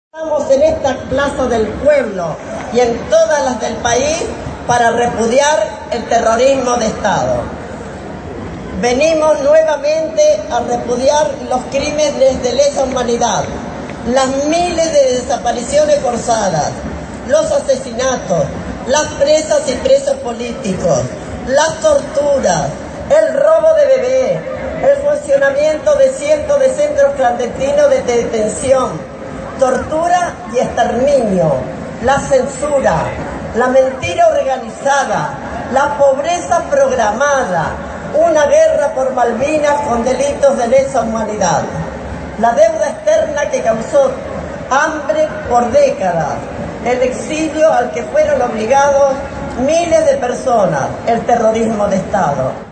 Estamos en esta plaza del pueblo y en todas las del país para repudiar el terrorismo de Estado. Venimos nuevamente a repudiar los crímenes de lesa humanidad, las miles de desapariciones forzadas, los asesinatos, las presas y presos políticos, las torturas, el robo de bebés, el funcionamiento de cientos de centros clandestinos de detención, tortura y exterminio, la censura, la mentira organizada, la pobreza programada, una guerra por Malvinas con delitos de lesa humanidad, la deuda externa que causó hambre por décadas, el exilio al que fueron obligados miles de personas, el terrorismo de Estado.